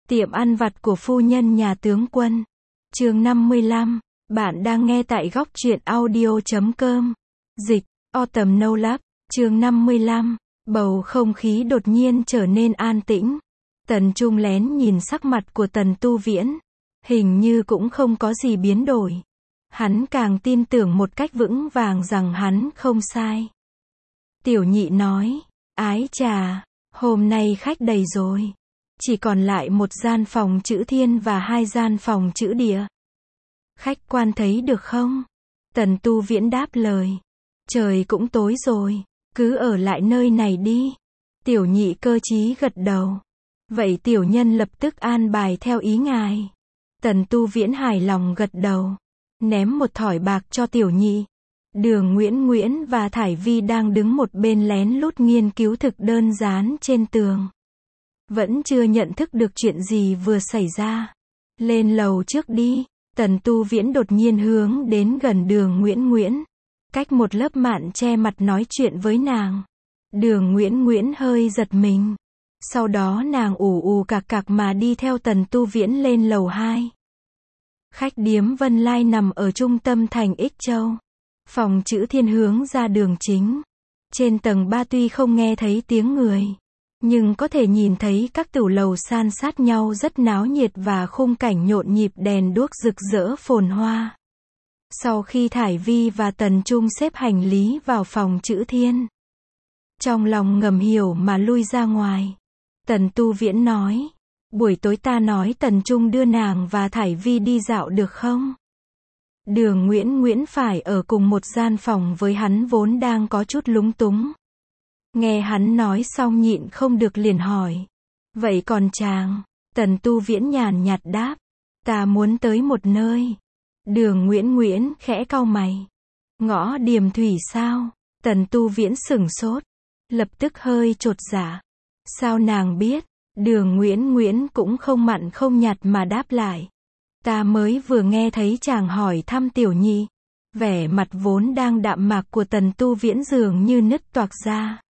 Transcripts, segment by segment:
Tiệm ăn vặt của phu nhân nhà tướng quân. Chương 55. Bạn đang nghe tại góc truyện audio.com. Dịch, Autumn No Love. Chương 55. Bầu không khí đột nhiên trở nên an tĩnh. Tần Trung lén nhìn sắc mặt của Tần Tu Viễn. Hình như cũng không có gì biến đổi. Hắn càng tin tưởng một cách vững vàng rằng hắn không sai. Tiểu Nhị nói, ái chà, hôm nay khách đầy rồi. Chỉ còn lại một gian phòng chữ thiên và hai gian phòng chữ địa. Khách quan thấy được không? Tần Tu Viễn đáp lời. Trời cũng tối rồi, cứ ở lại nơi này đi. Tiểu Nhị cơ trí gật đầu. Vậy tiểu nhân lập tức an bài theo ý ngài. Tần Tu Viễn hài lòng gật đầu. Ném một thỏi bạc cho Tiểu Nhị. Đường Nguyễn và Thải Vi đang đứng một bên lén lút nghiên cứu thực đơn dán trên tường. Vẫn chưa nhận thức được chuyện gì vừa xảy ra. Lên lầu trước đi. Tần Tu Viễn đột nhiên hướng đến gần Đường Nguyễn. Cách một lớp mạn che mặt nói chuyện với nàng. Đường Nguyễn hơi giật mình. Sau đó nàng ù cạc mà đi theo Tần Tu Viễn lên lầu 2. Khách điếm Vân Lai nằm ở trung tâm thành Ích Châu. Phòng chữ thiên hướng ra đường chính. Trên tầng 3 tuy không nghe thấy tiếng người, nhưng có thể nhìn thấy các tửu lầu san sát nhau rất náo nhiệt và khung cảnh nhộn nhịp đèn đuốc rực rỡ phồn hoa. Sau khi Thải Vi và Tần Trung xếp hành lý vào phòng chữ thiên, trong lòng ngầm hiểu mà lui ra ngoài. Tần Tu Viễn nói, buổi tối ta nói Tần Trung đưa nàng và Thải Vi đi dạo được không? Đường Nguyễn phải ở cùng một gian phòng với hắn vốn đang có chút lúng túng. Nghe hắn nói xong nhịn không được liền hỏi. Vậy còn chàng? Tần Tu Viễn nhàn nhạt đáp. Ta muốn tới một nơi. Đường Nguyễn khẽ cau mày. Ngõ Điềm Thủy sao? Tần Tu Viễn sửng sốt. Lập tức hơi chột dạ. Sao nàng biết? Đường Nguyễn cũng không mặn không nhạt mà đáp lại. Ta mới vừa nghe thấy chàng hỏi thăm Tiểu Nhị. Vẻ mặt vốn đang đạm mạc của Tần Tu Viễn dường như nứt toạc ra.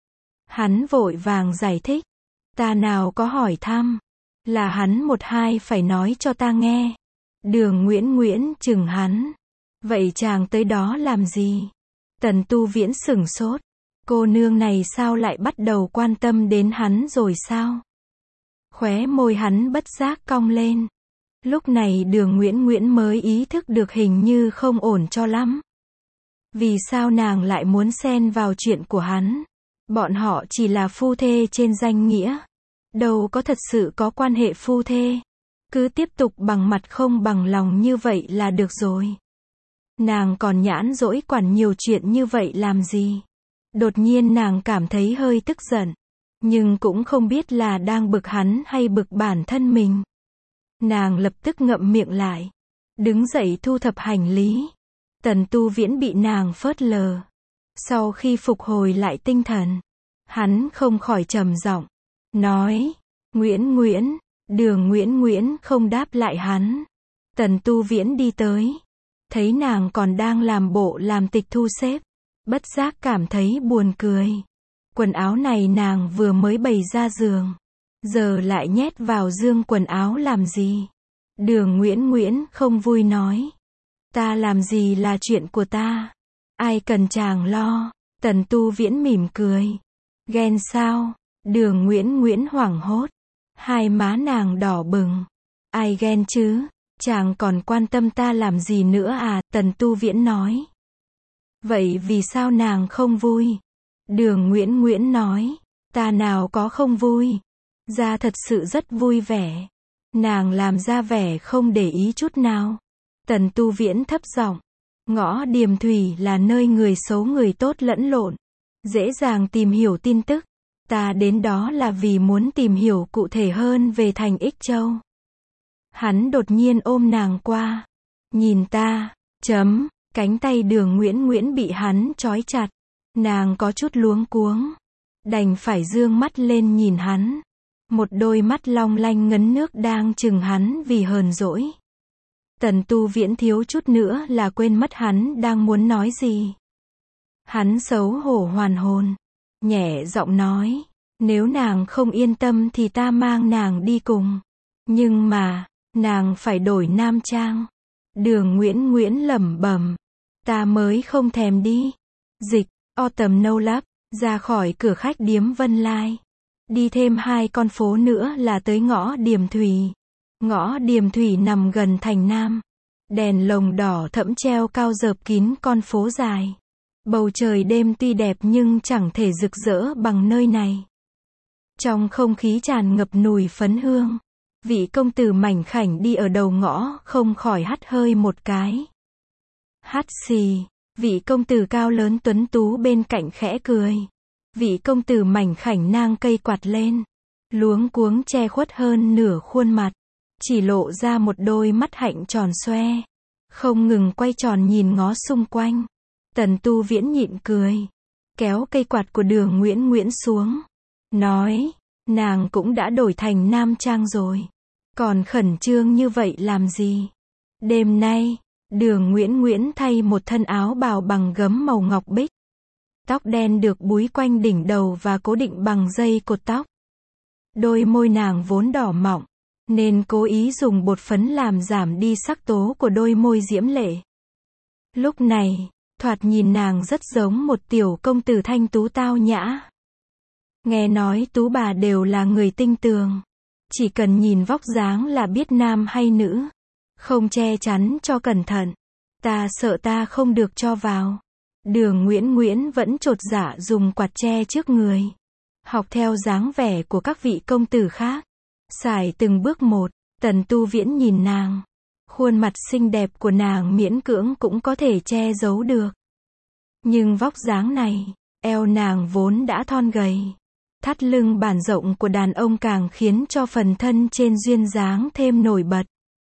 Hắn vội vàng giải thích. Ta nào có hỏi thăm. Là hắn một hai phải nói cho ta nghe. Đường Nguyễn chừng hắn. Vậy chàng tới đó làm gì? Tần Tu Viễn sửng sốt. Cô nương này sao lại bắt đầu quan tâm đến hắn rồi sao? Khóe môi hắn bất giác cong lên. Lúc này Đường Nguyễn mới ý thức được hình như không ổn cho lắm. Vì sao nàng lại muốn xen vào chuyện của hắn? Bọn họ chỉ là phu thê trên danh nghĩa. Đâu có thật sự có quan hệ phu thê. Cứ tiếp tục bằng mặt không bằng lòng như vậy là được rồi. Nàng còn nhãn dỗi quản nhiều chuyện như vậy làm gì? Đột nhiên nàng cảm thấy hơi tức giận. Nhưng cũng không biết là đang bực hắn hay bực bản thân mình. Nàng lập tức ngậm miệng lại. Đứng dậy thu thập hành lý. Tần Tu Viễn bị nàng phớt lờ. Sau khi phục hồi lại tinh thần, hắn không khỏi trầm giọng. Nói. Nguyễn. Đường Nguyễn không đáp lại hắn. Tần Tu Viễn đi tới. Thấy nàng còn đang làm bộ làm tịch thu xếp. Bất giác cảm thấy buồn cười. Quần áo này nàng vừa mới bày ra giường. Giờ lại nhét vào dương quần áo làm gì? Đường Nguyễn không vui nói. Ta làm gì là chuyện của ta. Ai cần chàng lo. Tần Tu Viễn mỉm cười. Ghen sao? Đường Nguyễn hoảng hốt. Hai má nàng đỏ bừng. Ai ghen chứ? Chàng còn quan tâm ta làm gì nữa à? Tần Tu Viễn nói. Vậy vì sao nàng không vui? Đường Nguyễn nói. Ta nào có không vui. Ra thật sự rất vui vẻ. Nàng làm ra vẻ không để ý chút nào. Tần Tu Viễn thấp giọng. Ngõ Điềm Thủy là nơi người xấu người tốt lẫn lộn. Dễ dàng tìm hiểu tin tức. Ta đến đó là vì muốn tìm hiểu cụ thể hơn về thành Ích Châu. Hắn đột nhiên ôm nàng qua. Nhìn ta. Cánh tay Đường Nguyễn bị hắn trói chặt. Nàng có chút luống cuống. Đành phải dương mắt lên nhìn hắn. Một đôi mắt long lanh ngấn nước đang chừng hắn vì hờn dỗi. Tần Tu Viễn thiếu chút nữa là quên mất hắn đang muốn nói gì. Hắn xấu hổ hoàn hồn. Nhẹ giọng nói. Nếu nàng không yên tâm thì ta mang nàng đi cùng. Nhưng mà, nàng phải đổi nam trang. Đường Nguyễn Nguyễn lẩm bẩm. Ta mới không thèm đi. Dịch, Autumn No Love, ra khỏi cửa khách điếm Vân Lai. Đi thêm 2 con phố nữa là tới ngõ Điềm Thủy. Ngõ Điềm Thủy nằm gần thành Nam. Đèn lồng đỏ thẫm treo cao rợp kín con phố dài. Bầu trời đêm tuy đẹp nhưng chẳng thể rực rỡ bằng nơi này. Trong không khí tràn ngập mùi phấn hương, vị công tử mảnh khảnh đi ở đầu ngõ không khỏi hắt hơi một cái. Hắt xì, vị công tử cao lớn tuấn tú bên cạnh khẽ cười. Vị công tử mảnh khảnh nang cây quạt lên, luống cuống che khuất hơn nửa khuôn mặt, chỉ lộ ra một đôi mắt hạnh tròn xoe, không ngừng quay tròn nhìn ngó xung quanh. Tần Tu Viễn nhịn cười, kéo cây quạt của Đường Nguyễn Nguyễn xuống, nói, nàng cũng đã đổi thành nam trang rồi, còn khẩn trương như vậy làm gì? Đêm nay, Đường Nguyễn Nguyễn thay một thân áo bào bằng gấm màu ngọc bích. Tóc đen được búi quanh đỉnh đầu và cố định bằng dây cột tóc. Đôi môi nàng vốn đỏ mọng, nên cố ý dùng bột phấn làm giảm đi sắc tố của đôi môi diễm lệ. Lúc này, thoạt nhìn nàng rất giống một tiểu công tử thanh tú tao nhã. Nghe nói tú bà đều là người tinh tường. Chỉ cần nhìn vóc dáng là biết nam hay nữ. Không che chắn cho cẩn thận. Ta sợ ta không được cho vào. Đường Nguyễn Nguyễn vẫn chột dạ dùng quạt che trước người. Học theo dáng vẻ của các vị công tử khác. Sải từng bước một, Tần Tu Viễn nhìn nàng. Khuôn mặt xinh đẹp của nàng miễn cưỡng cũng có thể che giấu được. Nhưng vóc dáng này, eo nàng vốn đã thon gầy. Thắt lưng bản rộng của đàn ông càng khiến cho phần thân trên duyên dáng thêm nổi bật.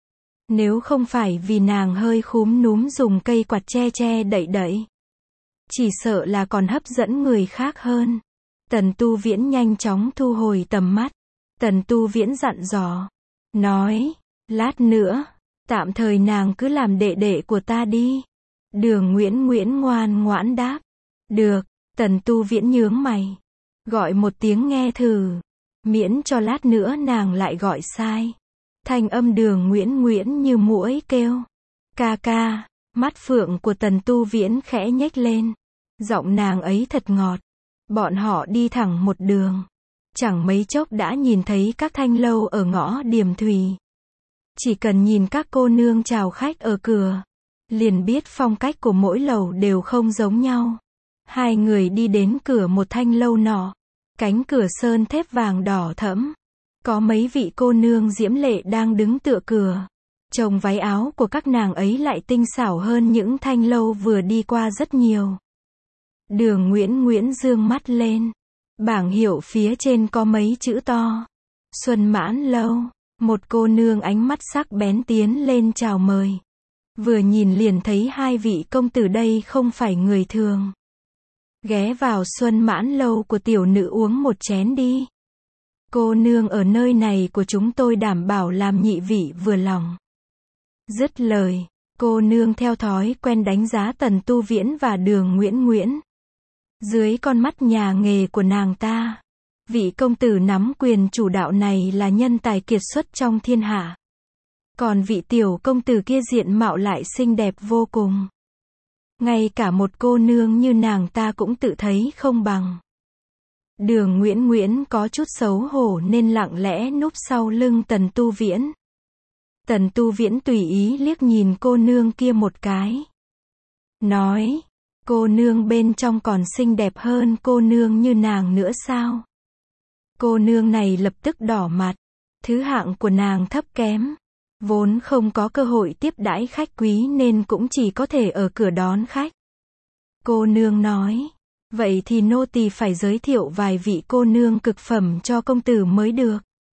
Nếu không phải vì nàng hơi khúm núm dùng cây quạt che đậy, chỉ sợ là còn hấp dẫn người khác hơn. Tần Tu Viễn nhanh chóng thu hồi tầm mắt. Tần Tu Viễn dặn dò, nói, lát nữa, tạm thời nàng cứ làm đệ đệ của ta đi. Đường Nguyễn Nguyễn ngoan ngoãn đáp, được. Tần Tu Viễn nhướng mày, gọi một tiếng nghe thử, miễn cho lát nữa nàng lại gọi sai. Thanh âm Đường Nguyễn Nguyễn như muỗi kêu, ca ca. Mắt phượng của Tần Tu Viễn khẽ nhếch lên, giọng nàng ấy thật ngọt. Bọn họ đi thẳng một đường, chẳng mấy chốc đã nhìn thấy các thanh lâu ở ngõ Điềm Thủy. Chỉ cần nhìn các cô nương chào khách ở cửa, liền biết phong cách của mỗi lầu đều không giống nhau. Hai người đi đến cửa một thanh lâu nọ, cánh cửa sơn thép vàng đỏ thẫm. Có mấy vị cô nương diễm lệ đang đứng tựa cửa. Trông váy áo của các nàng ấy lại tinh xảo hơn những thanh lâu vừa đi qua rất nhiều. Đường Nguyễn Nguyễn dương mắt lên. Bảng hiệu phía trên có mấy chữ to. Xuân Mãn Lâu. Một cô nương ánh mắt sắc bén tiến lên chào mời. Vừa nhìn liền thấy hai vị công tử đây không phải người thường. Ghé vào Xuân Mãn Lâu của tiểu nữ uống một chén đi. Cô nương ở nơi này của chúng tôi đảm bảo làm nhị vị vừa lòng. Dứt lời, cô nương theo thói quen đánh giá Tần Tu Viễn và Đường Nguyễn Nguyễn. Dưới con mắt nhà nghề của nàng ta, vị công tử nắm quyền chủ đạo này là nhân tài kiệt xuất trong thiên hạ. Còn vị tiểu công tử kia diện mạo lại xinh đẹp vô cùng. Ngay cả một cô nương như nàng ta cũng tự thấy không bằng. Đường Nguyễn Nguyễn có chút xấu hổ nên lặng lẽ núp sau lưng Tần Tu Viễn. Tần Tu Viễn tùy ý liếc nhìn cô nương kia một cái. Nói, cô nương bên trong còn xinh đẹp hơn cô nương như nàng nữa sao? Cô nương này lập tức đỏ mặt. Thứ hạng của nàng thấp kém. Vốn không có cơ hội tiếp đãi khách quý nên cũng chỉ có thể ở cửa đón khách. Cô nương nói, vậy thì nô tỳ phải giới thiệu vài vị cô nương cực phẩm cho công tử mới được.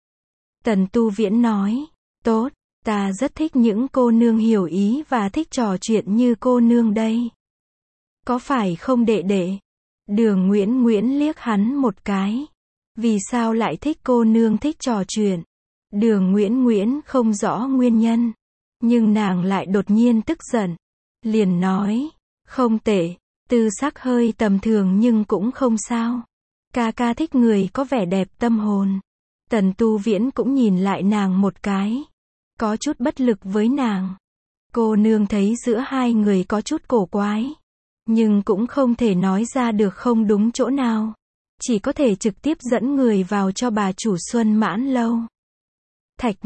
Tần Tu Viễn nói, tốt, ta rất thích những cô nương hiểu ý và thích trò chuyện như cô nương đây. Có phải không đệ đệ? Đường Nguyễn Nguyễn liếc hắn một cái. Vì sao lại thích cô nương thích trò chuyện? Đường Nguyễn Nguyễn không rõ nguyên nhân. Nhưng nàng lại đột nhiên tức giận. Liền nói, không tệ, tư sắc hơi tầm thường nhưng cũng không sao. Ca ca thích người có vẻ đẹp tâm hồn. Tần Tu Viễn cũng nhìn lại nàng một cái. Có chút bất lực với nàng. Cô nương thấy giữa hai người có chút cổ quái. Nhưng cũng không thể nói ra được không đúng chỗ nào. Chỉ có thể trực tiếp dẫn người vào cho bà chủ Xuân Mãn Lâu. Thạch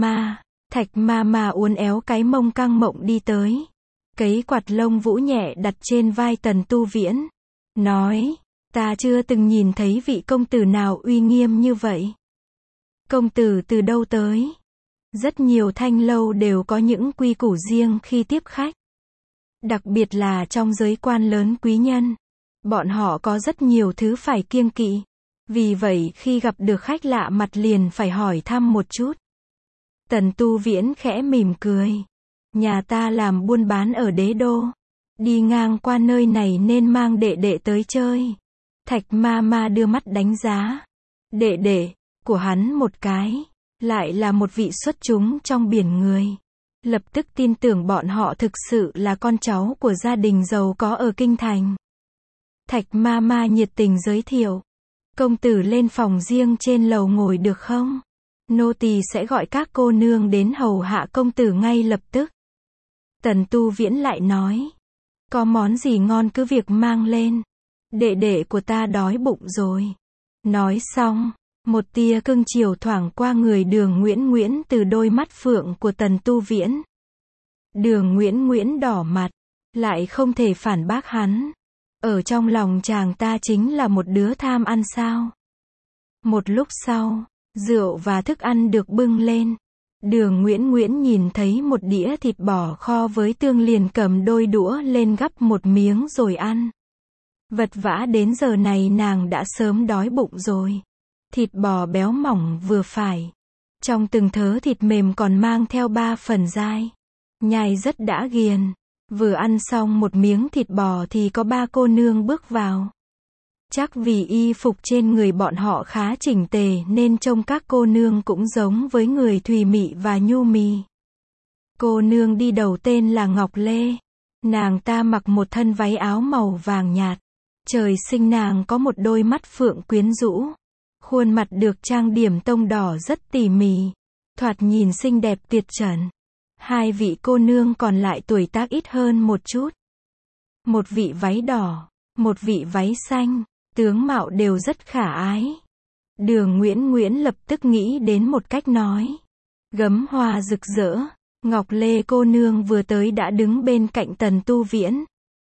ma ma uốn éo cái mông căng mộng đi tới. Cấy quạt lông vũ nhẹ đặt trên vai Tần Tu Viễn. Nói, ta chưa từng nhìn thấy vị công tử nào uy nghiêm như vậy. Công tử từ đâu tới? Rất nhiều thanh lâu đều có những quy củ riêng khi tiếp khách. Đặc biệt là trong giới quan lớn quý nhân. Bọn họ có rất nhiều thứ phải kiêng kỵ. Vì vậy khi gặp được khách lạ mặt liền phải hỏi thăm một chút. Tần Tu Viễn khẽ mỉm cười. Nhà ta làm buôn bán ở Đế Đô. Đi ngang qua nơi này nên mang đệ đệ tới chơi. Thạch ma ma đưa mắt đánh giá. Đệ đệ của hắn một cái. Lại là một vị xuất chúng trong biển người. Lập tức tin tưởng bọn họ thực sự là con cháu của gia đình giàu có ở Kinh Thành. Thạch ma ma nhiệt tình giới thiệu. Công tử lên phòng riêng trên lầu ngồi được không? Nô tỳ sẽ gọi các cô nương đến hầu hạ công tử ngay lập tức. Tần Tu Viễn lại nói. Có món gì ngon cứ việc mang lên. Đệ đệ của ta đói bụng rồi. Nói xong, một tia cưng chiều thoảng qua người Đường Nguyễn Nguyễn từ đôi mắt phượng của Tần Tu Viễn. Đường Nguyễn Nguyễn đỏ mặt, lại không thể phản bác hắn. Ở trong lòng chàng ta chính là một đứa tham ăn sao. Một lúc sau, rượu và thức ăn được bưng lên. Đường Nguyễn Nguyễn nhìn thấy một đĩa thịt bò kho với tương liền cầm đôi đũa lên gắp một miếng rồi ăn. Vật vã đến giờ này nàng đã sớm đói bụng rồi. Thịt bò béo mỏng vừa phải. Trong từng thớ thịt mềm còn mang theo 3 phần dai. Nhai rất đã ghiền. Vừa ăn xong một miếng thịt bò thì có 3 cô nương bước vào. Chắc vì y phục trên người bọn họ khá chỉnh tề nên trông các cô nương cũng giống với người thùy mị và nhu mì. Cô nương đi đầu tên là Ngọc Lê. Nàng ta mặc một thân váy áo màu vàng nhạt. Trời sinh nàng có một đôi mắt phượng quyến rũ. Khuôn mặt được trang điểm tông đỏ rất tỉ mỉ. Thoạt nhìn xinh đẹp tuyệt trần. Hai vị cô nương còn lại tuổi tác ít hơn một chút. Một vị váy đỏ, một vị váy xanh, tướng mạo đều rất khả ái. Đường Nguyễn Nguyễn lập tức nghĩ đến một cách nói. Gấm hoa rực rỡ, Ngọc Lê cô nương vừa tới đã đứng bên cạnh Tần Tu Viễn.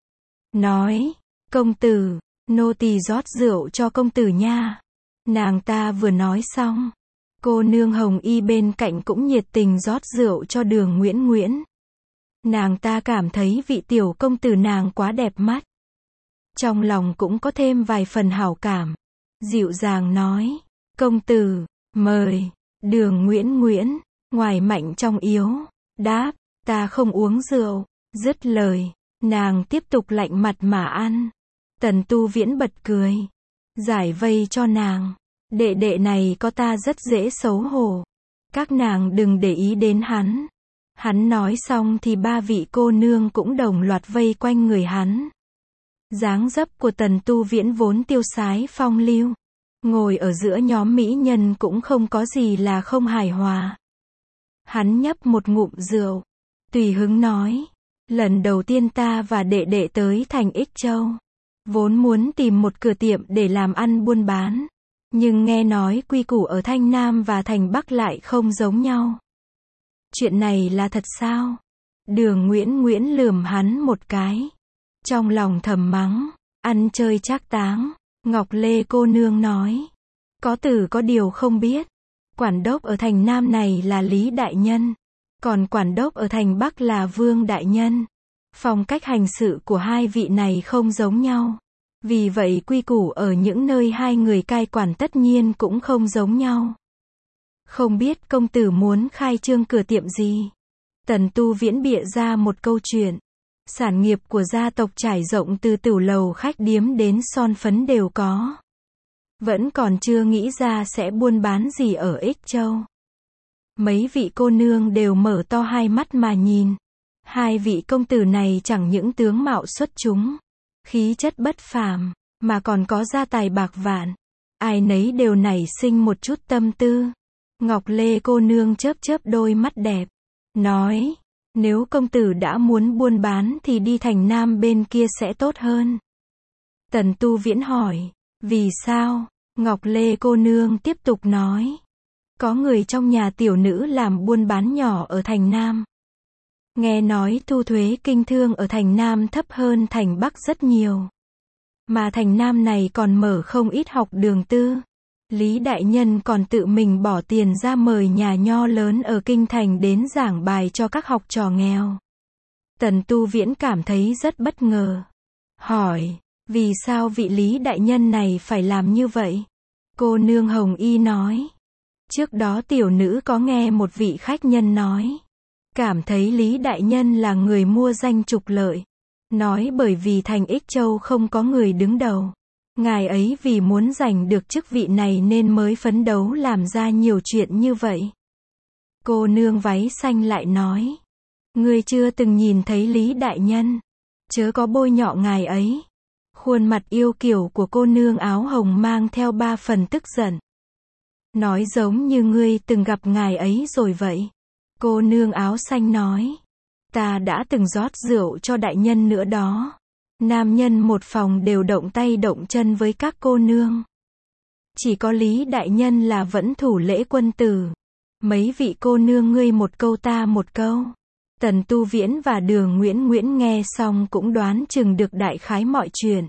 Nói, công tử, nô tỳ rót rượu cho công tử nha. Nàng ta vừa nói xong. Cô nương hồng y bên cạnh cũng nhiệt tình rót rượu cho Đường Nguyễn Nguyễn. Nàng ta cảm thấy vị tiểu công tử nàng quá đẹp mắt. Trong lòng cũng có thêm vài phần hảo cảm. Dịu dàng nói, công tử, mời. Đường Nguyễn Nguyễn, ngoài mạnh trong yếu, đáp, ta không uống rượu. Dứt lời, nàng tiếp tục lạnh mặt mà ăn. Tần Tu Viễn bật cười. Giải vây cho nàng. Đệ đệ này có ta rất dễ xấu hổ. Các nàng đừng để ý đến hắn. Hắn nói xong thì 3 vị cô nương cũng đồng loạt vây quanh người hắn. Dáng dấp của Tần Tu Viễn vốn tiêu sái phong lưu. Ngồi ở giữa nhóm mỹ nhân cũng không có gì là không hài hòa. Hắn nhấp một ngụm rượu. Tùy hứng nói. Lần đầu tiên ta và đệ đệ tới thành Ích Châu. Vốn muốn tìm một cửa tiệm để làm ăn buôn bán. Nhưng nghe nói quy củ ở Thanh Nam và Thành Bắc lại không giống nhau. Chuyện này là thật sao? Đường Nguyễn Nguyễn lườm hắn một cái. Trong lòng thầm mắng, ăn chơi trác táng. Ngọc Lê cô nương nói. Có tử có điều không biết. Quản đốc ở Thành Nam này là Lý Đại Nhân. Còn quản đốc ở Thành Bắc là Vương Đại Nhân. Phong cách hành sự của hai vị này không giống nhau. Vì vậy quy củ ở những nơi hai người cai quản tất nhiên cũng không giống nhau. Không biết công tử muốn khai trương cửa tiệm gì? Tần Tu Viễn bịa ra một câu chuyện. Sản nghiệp của gia tộc trải rộng từ tửu lầu khách điếm đến son phấn đều có. Vẫn còn chưa nghĩ ra sẽ buôn bán gì ở Ích Châu. Mấy vị cô nương đều mở to hai mắt mà nhìn. Hai vị công tử này chẳng những tướng mạo xuất chúng, khí chất bất phàm, mà còn có gia tài bạc vạn. ai nấy đều nảy sinh một chút tâm tư. Ngọc Lê cô nương chớp chớp đôi mắt đẹp, nói, nếu công tử đã muốn buôn bán thì đi thành Nam bên kia sẽ tốt hơn. Tần Tu Viễn hỏi, vì sao? Ngọc Lê cô nương tiếp tục nói, có người trong nhà tiểu nữ làm buôn bán nhỏ ở thành Nam. Nghe nói thu thuế kinh thương ở thành Nam thấp hơn thành Bắc rất nhiều. Mà thành Nam này còn mở không ít học đường tư. Lý đại nhân còn tự mình bỏ tiền ra mời nhà nho lớn ở kinh thành đến giảng bài cho các học trò nghèo. Tần Tu Viễn cảm thấy rất bất ngờ. Hỏi, vì sao vị Lý đại nhân này phải làm như vậy? Cô nương Hồng Y nói, trước đó tiểu nữ có nghe một vị khách nhân nói, cảm thấy Lý đại nhân là người mua danh trục lợi. Nói bởi vì thành Ích Châu không có người đứng đầu. Ngài ấy vì muốn giành được chức vị này nên mới phấn đấu làm ra nhiều chuyện như vậy. Cô nương váy xanh lại nói, ngươi chưa từng nhìn thấy Lý đại nhân, chớ có bôi nhọ ngài ấy. Khuôn mặt yêu kiều của cô nương áo hồng mang theo 3 phần tức giận. Nói giống như ngươi từng gặp ngài ấy rồi vậy. Cô nương áo xanh nói, ta đã từng rót rượu cho đại nhân nữa đó. Nam nhân một phòng đều động tay động chân với các cô nương. Chỉ có Lý đại nhân là vẫn thủ lễ quân tử. Mấy vị cô nương ngươi một câu ta một câu. Tần Tu Viễn và Đường Nguyễn nghe xong cũng đoán chừng được đại khái mọi chuyện.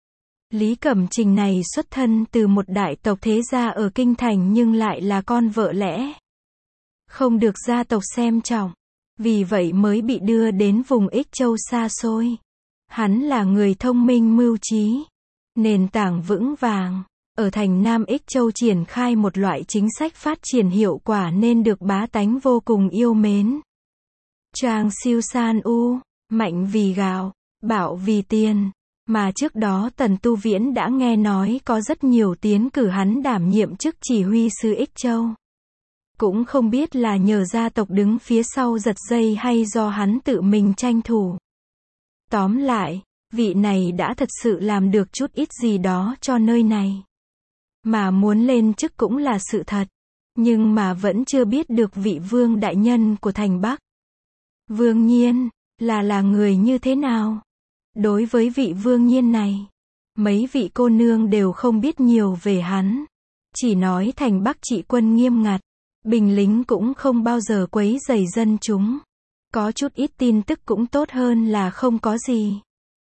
Lý Cẩm Trình này xuất thân từ một đại tộc thế gia ở kinh thành nhưng lại là con vợ lẽ. Không được gia tộc xem trọng. Vì vậy mới bị đưa đến vùng Ích Châu xa xôi. Hắn là người thông minh mưu trí, nền tảng vững vàng. Ở thành Nam Ích Châu triển khai một loại chính sách phát triển hiệu quả nên được bá tánh vô cùng yêu mến. Trang siêu san u, mạnh vì gạo, bạo vì tiền. Mà trước đó Tần Tu Viễn đã nghe nói có rất nhiều tiến cử hắn đảm nhiệm chức chỉ huy sứ Ích Châu. Cũng không biết là nhờ gia tộc đứng phía sau giật dây hay do hắn tự mình tranh thủ. Tóm lại, vị này đã thật sự làm được chút ít gì đó cho nơi này. Mà muốn lên chức cũng là sự thật. Nhưng mà vẫn chưa biết được vị vương đại nhân của thành Bắc. Vương Nhiên, là người như thế nào? Đối với vị Vương Nhiên này, mấy vị cô nương đều không biết nhiều về hắn. Chỉ nói thành Bắc trị quân nghiêm ngặt, binh lính cũng không bao giờ quấy rầy dân chúng. Có chút ít tin tức cũng tốt hơn là không có gì.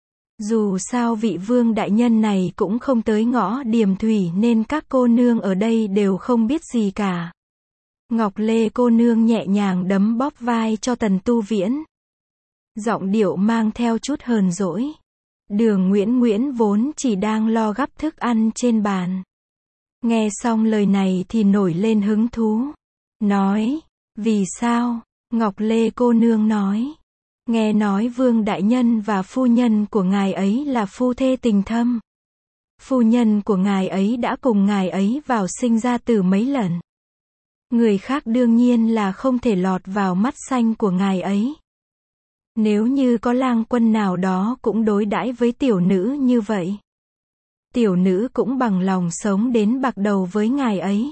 Dù sao vị vương đại nhân này cũng không tới ngõ Điềm Thủy nên các cô nương ở đây đều không biết gì cả. Ngọc Lê cô nương nhẹ nhàng đấm bóp vai cho Tần Tu Viễn. Giọng điệu mang theo chút hờn dỗi. Đường Nguyễn vốn chỉ đang lo gắp thức ăn trên bàn. Nghe xong lời này thì nổi lên hứng thú. Nói, vì sao? Ngọc Lê cô nương nói, nghe nói vương đại nhân và phu nhân của ngài ấy là phu thê tình thâm. Phu nhân của ngài ấy đã cùng ngài ấy vào sinh ra tử mấy lần. Người khác đương nhiên là không thể lọt vào mắt xanh của ngài ấy. Nếu như có lang quân nào đó cũng đối đãi với tiểu nữ như vậy, tiểu nữ cũng bằng lòng sống đến bạc đầu với ngài ấy.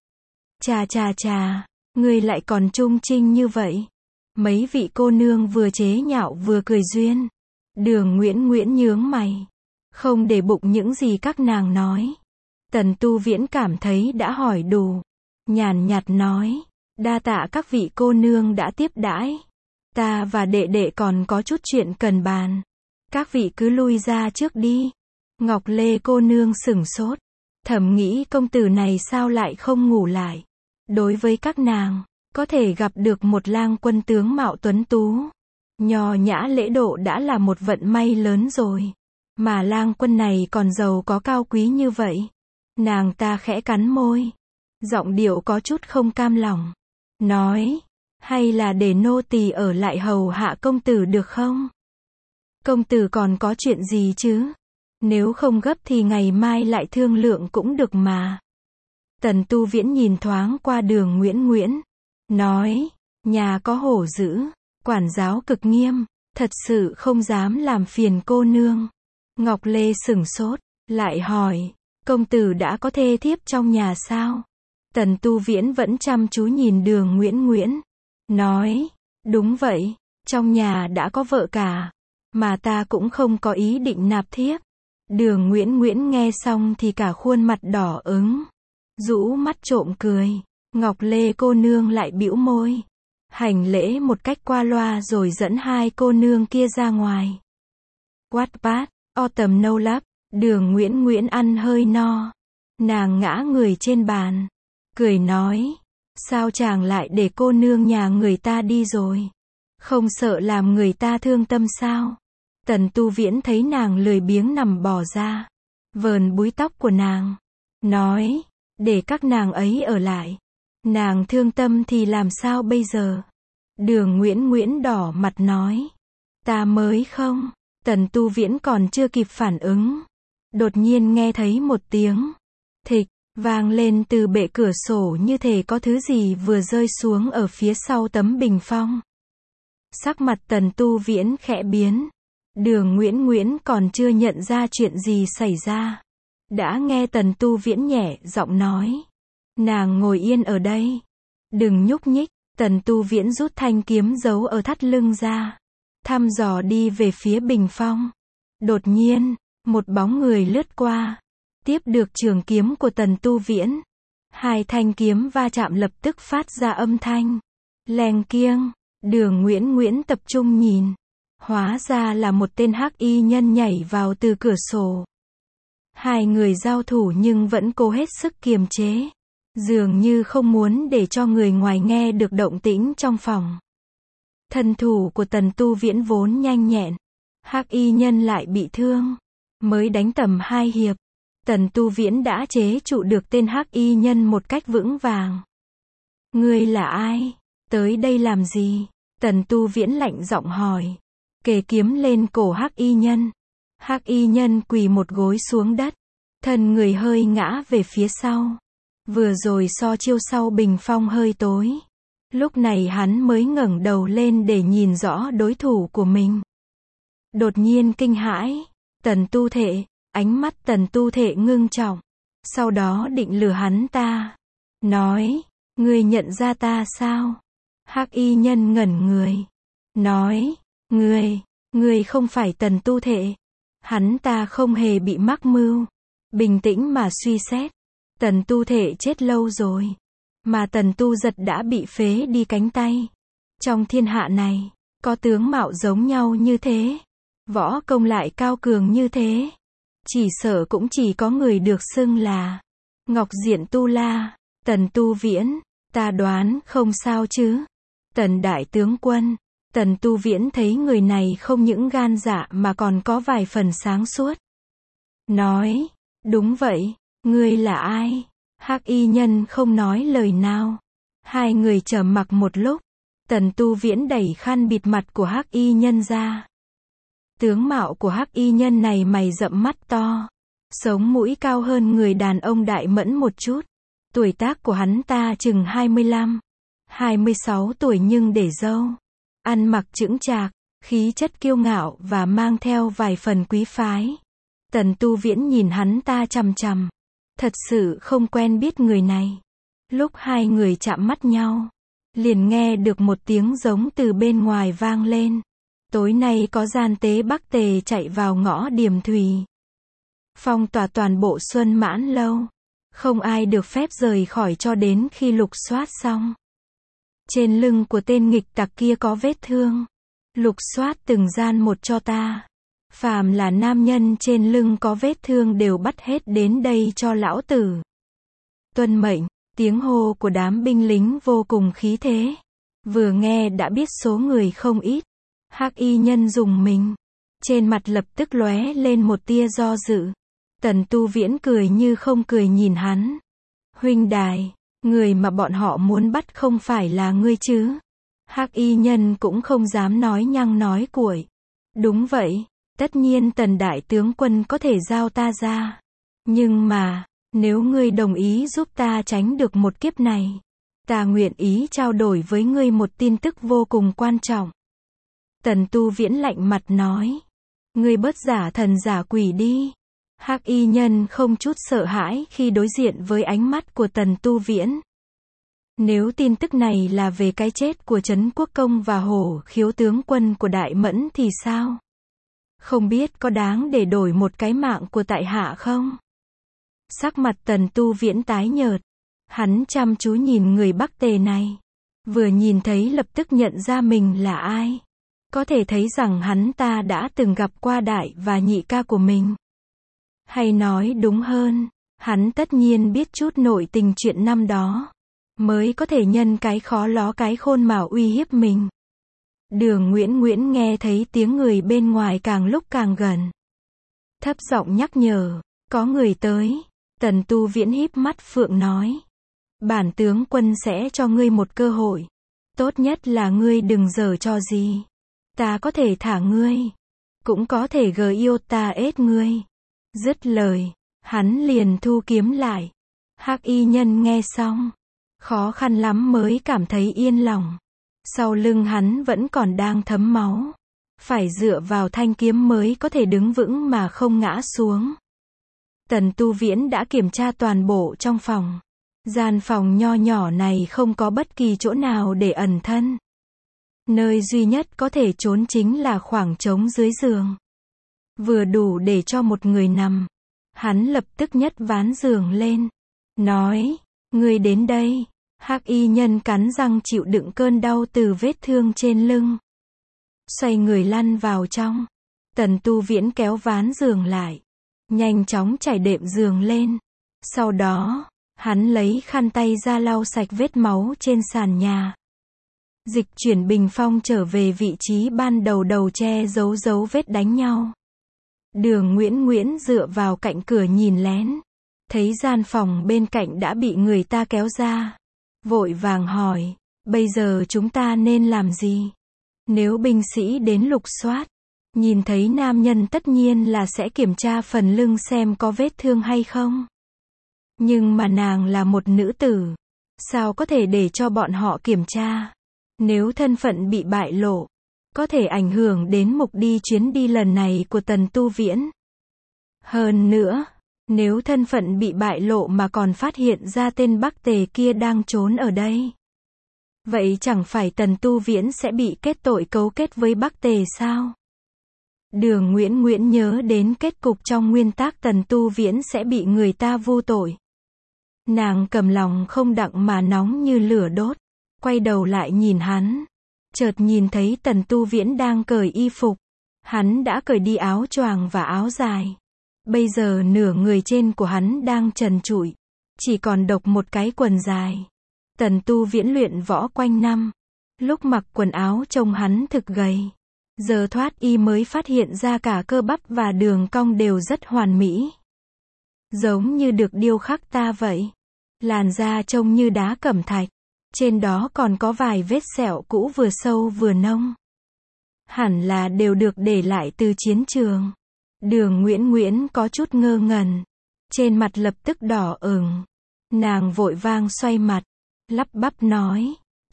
Chà, ngươi lại còn trung trinh như vậy. Mấy vị cô nương vừa chế nhạo vừa cười duyên. Đường Nguyễn nhướng mày, không để bụng những gì các nàng nói. Tần Tu Viễn cảm thấy đã hỏi đủ, nhàn nhạt nói, đa tạ các vị cô nương đã tiếp đãi. Ta và đệ đệ còn có chút chuyện cần bàn. Các vị cứ lui ra trước đi. Ngọc Lê cô nương sửng sốt, thầm nghĩ công tử này sao lại không ngủ lại. Đối với các nàng, có thể gặp được một lang quân tướng mạo tuấn tú, nho nhã lễ độ đã là một vận may lớn rồi. Mà lang quân này còn giàu có cao quý như vậy. Nàng ta khẽ cắn môi, giọng điệu có chút không cam lòng, nói, hay là để nô tỳ ở lại hầu hạ công tử được không? Công tử còn có chuyện gì chứ? Nếu không gấp thì ngày mai lại thương lượng cũng được mà. Tần Tu Viễn nhìn thoáng qua Đường Nguyễn, nói, nhà có hổ dữ, quản giáo cực nghiêm, thật sự không dám làm phiền cô nương. Ngọc Lê sửng sốt, lại hỏi, Công tử đã có thê thiếp trong nhà sao? Tần Tu Viễn vẫn chăm chú nhìn Đường Nguyễn Nguyễn. Nói, đúng vậy, trong nhà đã có vợ cả. Mà ta cũng không có ý định nạp thiếp. Đường Nguyễn Nguyễn nghe xong thì cả khuôn mặt đỏ ửng. Rũ mắt trộm cười. Ngọc Lê cô nương lại bĩu môi. Hành lễ một cách qua loa rồi dẫn hai cô nương kia ra ngoài. Wattpad, Autumn No Love, Đường Nguyễn Nguyễn ăn hơi no. Nàng ngã người trên bàn. Cười nói, sao chàng lại để cô nương nhà người ta đi rồi? Không sợ làm người ta thương tâm sao? Tần Tu Viễn thấy nàng lười biếng nằm bò ra. Vờn búi tóc của nàng. Nói, để các nàng ấy ở lại. Nàng thương tâm thì làm sao bây giờ? Đường Nguyễn Nguyễn đỏ mặt nói. Ta mới không. Tần Tu Viễn còn chưa kịp phản ứng. Đột nhiên nghe thấy một tiếng thịch vang lên từ bệ cửa sổ, như thể có thứ gì vừa rơi xuống ở phía sau tấm bình phong. Sắc mặt Tần Tu Viễn khẽ biến. Đường Nguyễn Nguyễn còn chưa nhận ra chuyện gì xảy ra. Đã nghe Tần Tu Viễn nhẹ giọng nói. Nàng ngồi yên ở đây. Đừng nhúc nhích. Tần Tu Viễn rút thanh kiếm giấu ở thắt lưng ra. Thăm dò đi về phía bình phong. Đột nhiên, một bóng người lướt qua. Tiếp được trường kiếm của Tần Tu Viễn. Hai thanh kiếm va chạm lập tức phát ra âm thanh. Leng kiêng. Đường Nguyễn Nguyễn tập trung nhìn. Hóa ra là một tên hắc y nhân nhảy vào từ cửa sổ. Hai người giao thủ nhưng vẫn cố hết sức kiềm chế. Dường như không muốn để cho người ngoài nghe được động tĩnh trong phòng. Thân thủ của Tần Tu Viễn vốn nhanh nhẹn. Hắc y nhân lại bị thương. Mới đánh tầm 2 hiệp. Tần Tu Viễn đã chế trụ được tên hắc y nhân một cách vững vàng. Ngươi là ai? Tới đây làm gì? Tần Tu Viễn lạnh giọng hỏi. Kề kiếm lên cổ hắc y nhân. Hắc y nhân quỳ một gối xuống đất. Thân người hơi ngã về phía sau. Vừa rồi so chiêu sau bình phong hơi tối. Lúc này hắn mới ngẩng đầu lên để nhìn rõ đối thủ của mình. Đột nhiên kinh hãi. Tần Tu Thệ. Ánh mắt Tần Tu Thệ ngưng trọng. Sau đó định lừa hắn ta. Nói, ngươi nhận ra ta sao? Hắc y nhân ngẩn người. Nói, ngươi không phải Tần Tu Thệ. Hắn ta không hề bị mắc mưu. Bình tĩnh mà suy xét. Tần Tu Thệ chết lâu rồi. Mà Tần Tu Giật đã bị phế đi cánh tay. Trong thiên hạ này, có tướng mạo giống nhau như thế. Võ công lại cao cường như thế. Chỉ sợ cũng chỉ có người được xưng là Ngọc Diện Tu La. Tần Tu Viễn, ta đoán không sao chứ? Tần đại tướng quân. Tần Tu Viễn thấy người này không những gan dạ mà còn có vài phần sáng suốt. Nói, đúng vậy, ngươi là ai? Hắc y nhân không nói lời nào. Hai người trầm mặc một lúc. Tần Tu Viễn đẩy khăn bịt mặt của hắc y nhân ra. Tướng mạo của hắc y nhân này mày rậm mắt to. Sống mũi cao hơn người đàn ông Đại Mẫn một chút. Tuổi tác của hắn ta chừng 25, 26 tuổi nhưng để râu. Ăn mặc chững chạc, khí chất kiêu ngạo và mang theo vài phần quý phái. Tần Tu Viễn nhìn hắn ta chằm chằm. Thật sự không quen biết người này. Lúc hai người chạm mắt nhau, liền nghe được một tiếng giống từ bên ngoài vang lên. Tối nay có gian tế Bắc Tề chạy vào ngõ Điềm Thùy. Phong tỏa toàn bộ Xuân Mãn Lâu. Không ai được phép rời khỏi cho đến khi lục soát xong. Trên lưng của tên nghịch tặc kia có vết thương. Lục soát từng gian một cho ta. Phàm là nam nhân trên lưng có vết thương đều bắt hết đến đây cho lão tử. Tuân mệnh. Tiếng hô của đám binh lính vô cùng khí thế. Vừa nghe đã biết số người không ít. Hắc y nhân dùng mình. Trên mặt lập tức lóe lên một tia do dự. Tần Tu Viễn cười như không cười nhìn hắn. Huynh đài, người mà bọn họ muốn bắt không phải là ngươi chứ? Hắc y nhân cũng không dám nói nhăng nói cuội. Đúng vậy, tất nhiên Tần đại tướng quân có thể giao ta ra. Nhưng mà, nếu ngươi đồng ý giúp ta tránh được một kiếp này, ta nguyện ý trao đổi với ngươi một tin tức vô cùng quan trọng. Tần Tu Viễn lạnh mặt nói. Ngươi bớt giả thần giả quỷ đi. Hắc y nhân không chút sợ hãi khi đối diện với ánh mắt của Tần Tu Viễn. Nếu tin tức này là về cái chết của Trấn Quốc Công và Hổ Khiếu tướng quân của Đại Mẫn thì sao? Không biết có đáng để đổi một cái mạng của tại hạ không? Sắc mặt Tần Tu Viễn tái nhợt. Hắn chăm chú nhìn người Bắc Tề này. Vừa nhìn thấy lập tức nhận ra mình là ai. Có thể thấy rằng hắn ta đã từng gặp qua đại và nhị ca của mình. Hay nói đúng hơn, hắn tất nhiên biết chút nội tình chuyện năm đó. Mới có thể nhân cái khó ló cái khôn mà uy hiếp mình. Đường Nguyễn nghe thấy tiếng người bên ngoài càng lúc càng gần. Thấp giọng nhắc nhở, có người tới. Tần Tu Viễn híp mắt phượng nói. Bản tướng quân sẽ cho ngươi một cơ hội. Tốt nhất là ngươi đừng giở trò gì. Ta có thể thả ngươi. Cũng có thể gờ yêu ta ết ngươi. Dứt lời, hắn liền thu kiếm lại. Hắc y nhân nghe xong. Khó khăn lắm mới cảm thấy yên lòng. Sau lưng hắn vẫn còn đang thấm máu. Phải dựa vào thanh kiếm mới có thể đứng vững mà không ngã xuống. Tần Tu Viễn đã kiểm tra toàn bộ trong phòng. Gian phòng nho nhỏ này không có bất kỳ chỗ nào để ẩn thân. Nơi duy nhất có thể trốn chính là khoảng trống dưới giường. Vừa đủ để cho một người nằm. Hắn lập tức nhấc ván giường lên. Nói, ngươi đến đây. Hắc y nhân cắn răng chịu đựng cơn đau từ vết thương trên lưng. Xoay người lăn vào trong. Tần Tu Viễn kéo ván giường lại. Nhanh chóng trải đệm giường lên. Sau đó, hắn lấy khăn tay ra lau sạch vết máu trên sàn nhà. Dịch chuyển bình phong trở về vị trí ban đầu đầu che giấu dấu vết đánh nhau. Đường Nguyễn dựa vào cạnh cửa nhìn lén. Thấy gian phòng bên cạnh đã bị người ta kéo ra. Vội vàng hỏi, bây giờ chúng ta nên làm gì? Nếu binh sĩ đến lục soát, nhìn thấy nam nhân tất nhiên là sẽ kiểm tra phần lưng xem có vết thương hay không. Nhưng mà nàng là một nữ tử. Sao có thể để cho bọn họ kiểm tra? Nếu thân phận bị bại lộ, có thể ảnh hưởng đến mục đi chuyến đi lần này của Tần Tu Viễn. Hơn nữa, nếu thân phận bị bại lộ mà còn phát hiện ra tên Bắc Tề kia đang trốn ở đây. Vậy chẳng phải Tần Tu Viễn sẽ bị kết tội cấu kết với Bắc Tề sao? Đường Nguyễn nhớ đến kết cục trong nguyên tắc Tần Tu Viễn sẽ bị người ta vu tội. Nàng cầm lòng không đặng mà nóng như lửa đốt. Quay đầu lại nhìn hắn. Chợt nhìn thấy Tần Tu Viễn đang cởi y phục. Hắn đã cởi đi áo choàng và áo dài. Bây giờ nửa người trên của hắn đang trần trụi. Chỉ còn độc một cái quần dài. Tần Tu Viễn luyện võ quanh năm. Lúc mặc quần áo trông hắn thực gầy. Giờ thoát y mới phát hiện ra cả cơ bắp và đường cong đều rất hoàn mỹ. Giống như được điêu khắc ta vậy. Làn da trông như đá cẩm thạch. Trên đó còn có vài vết sẹo cũ vừa sâu vừa nông. Hẳn là đều được để lại từ chiến trường. Đường Nguyễn có chút ngơ ngẩn. Trên mặt lập tức đỏ ửng. Nàng vội vang xoay mặt. Lắp bắp nói.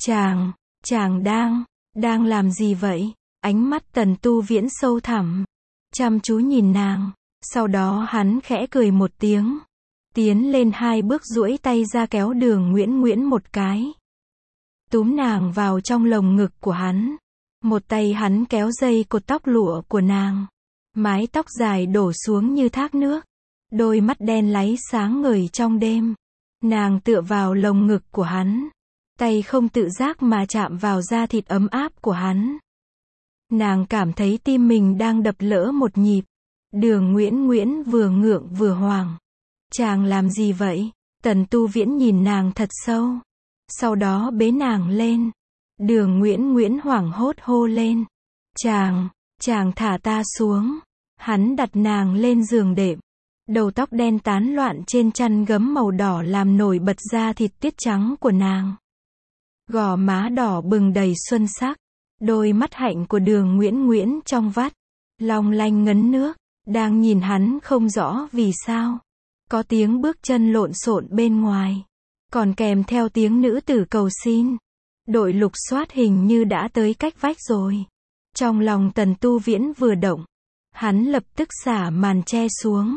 Chàng đang làm gì vậy? Ánh mắt Tần Tu Viễn sâu thẳm. Chăm chú nhìn nàng. Sau đó hắn khẽ cười một tiếng. Tiến lên 2 bước duỗi tay ra kéo Đường Nguyễn một cái. Túm nàng vào trong lồng ngực của hắn. Một tay hắn kéo dây cột tóc lụa của nàng. Mái tóc dài đổ xuống như thác nước. Đôi mắt đen láy sáng ngời trong đêm. Nàng tựa vào lồng ngực của hắn. Tay không tự giác mà chạm vào da thịt ấm áp của hắn. Nàng cảm thấy tim mình đang đập lỡ một nhịp. Đường Nguyễn vừa ngượng vừa hoảng. Chàng làm gì vậy? Tần Tu Viễn nhìn nàng thật sâu. Sau đó bế nàng lên. Đường Nguyễn hoảng hốt hô lên. Chàng thả ta xuống. Hắn đặt nàng lên giường đệm. Đầu tóc đen tán loạn trên chăn gấm màu đỏ làm nổi bật da thịt tuyết trắng của nàng. Gò má đỏ bừng đầy xuân sắc. Đôi mắt hạnh của Đường Nguyễn trong vắt. Long lanh ngấn nước. Đang nhìn hắn không rõ vì sao. Có tiếng bước chân lộn xộn bên ngoài. Còn kèm theo tiếng nữ tử cầu xin. Đội lục soát hình như đã tới cách vách rồi. Trong lòng Tần Tu Viễn vừa động. Hắn lập tức xả màn che xuống.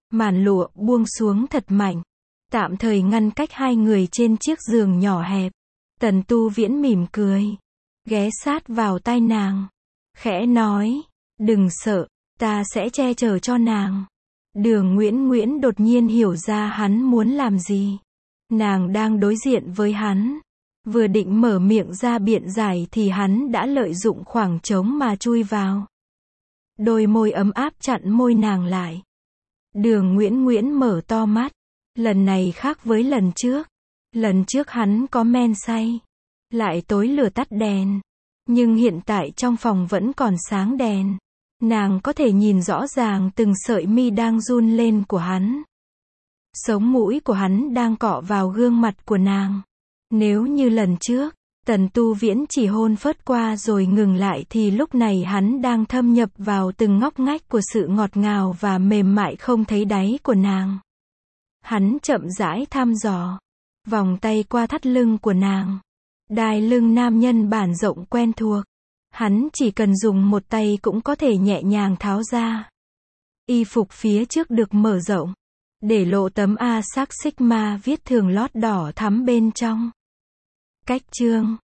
Màn lụa buông xuống thật mạnh, tạm thời ngăn cách hai người trên chiếc giường nhỏ hẹp. Tần Tu Viễn mỉm cười, ghé sát vào tai nàng, khẽ nói, đừng sợ, ta sẽ che chở cho nàng. Đường Nguyễn Nguyễn đột nhiên hiểu ra hắn muốn làm gì. Nàng đang đối diện với hắn, vừa định mở miệng ra biện giải thì hắn đã lợi dụng khoảng trống mà chui vào. Đôi môi ấm áp chặn môi nàng lại. Đường Nguyễn Nguyễn mở to mắt. Lần này khác với lần trước. Lần trước hắn có men say, lại tối lửa tắt đèn. Nhưng hiện tại trong phòng vẫn còn sáng đèn. Nàng có thể nhìn rõ ràng từng sợi mi đang run lên của hắn. Sống mũi của hắn đang cọ vào gương mặt của nàng. Nếu như lần trước, Tần Tu Viễn chỉ hôn phớt qua rồi ngừng lại thì lúc này hắn đang thâm nhập vào từng ngóc ngách của sự ngọt ngào và mềm mại không thấy đáy của nàng. Hắn chậm rãi thăm dò, vòng tay qua thắt lưng của nàng. Đai lưng nam nhân bản rộng quen thuộc. Hắn chỉ cần dùng một tay cũng có thể nhẹ nhàng tháo ra. Y phục phía trước được mở rộng, để lộ tấm A sắc Sigma viết thường lót đỏ thắm bên trong. Cách chương